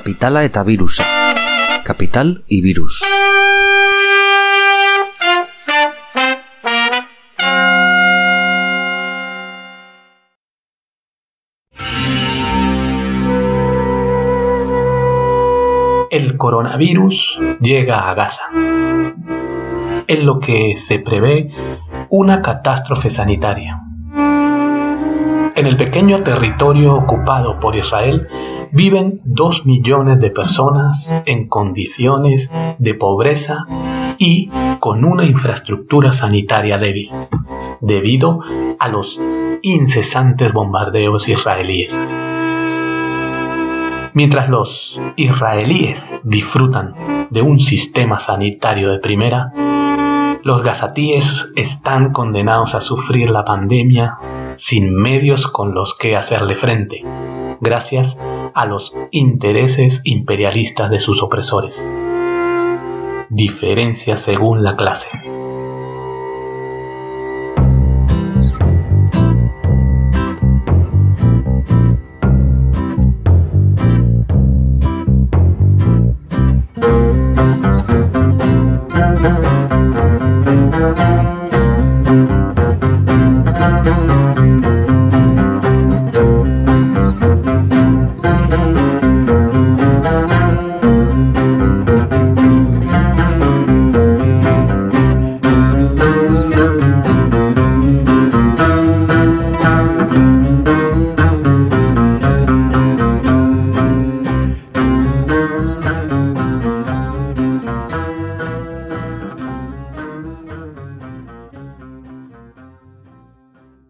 Kapitala eta virusa. Kapital y virus. El coronavirus llega a Gaza. En lo que se prevé una catástrofe sanitaria. En el pequeño territorio ocupado por Israel viven 2 millones de personas en condiciones de pobreza y con una infraestructura sanitaria débil, debido a los incesantes bombardeos israelíes. Mientras los israelíes disfrutan de un sistema sanitario de primera, los gazatíes están condenados a sufrir la pandemia sin medios con los que hacerle frente, gracias a los intereses imperialistas de sus opresores. Diferencias según la clase.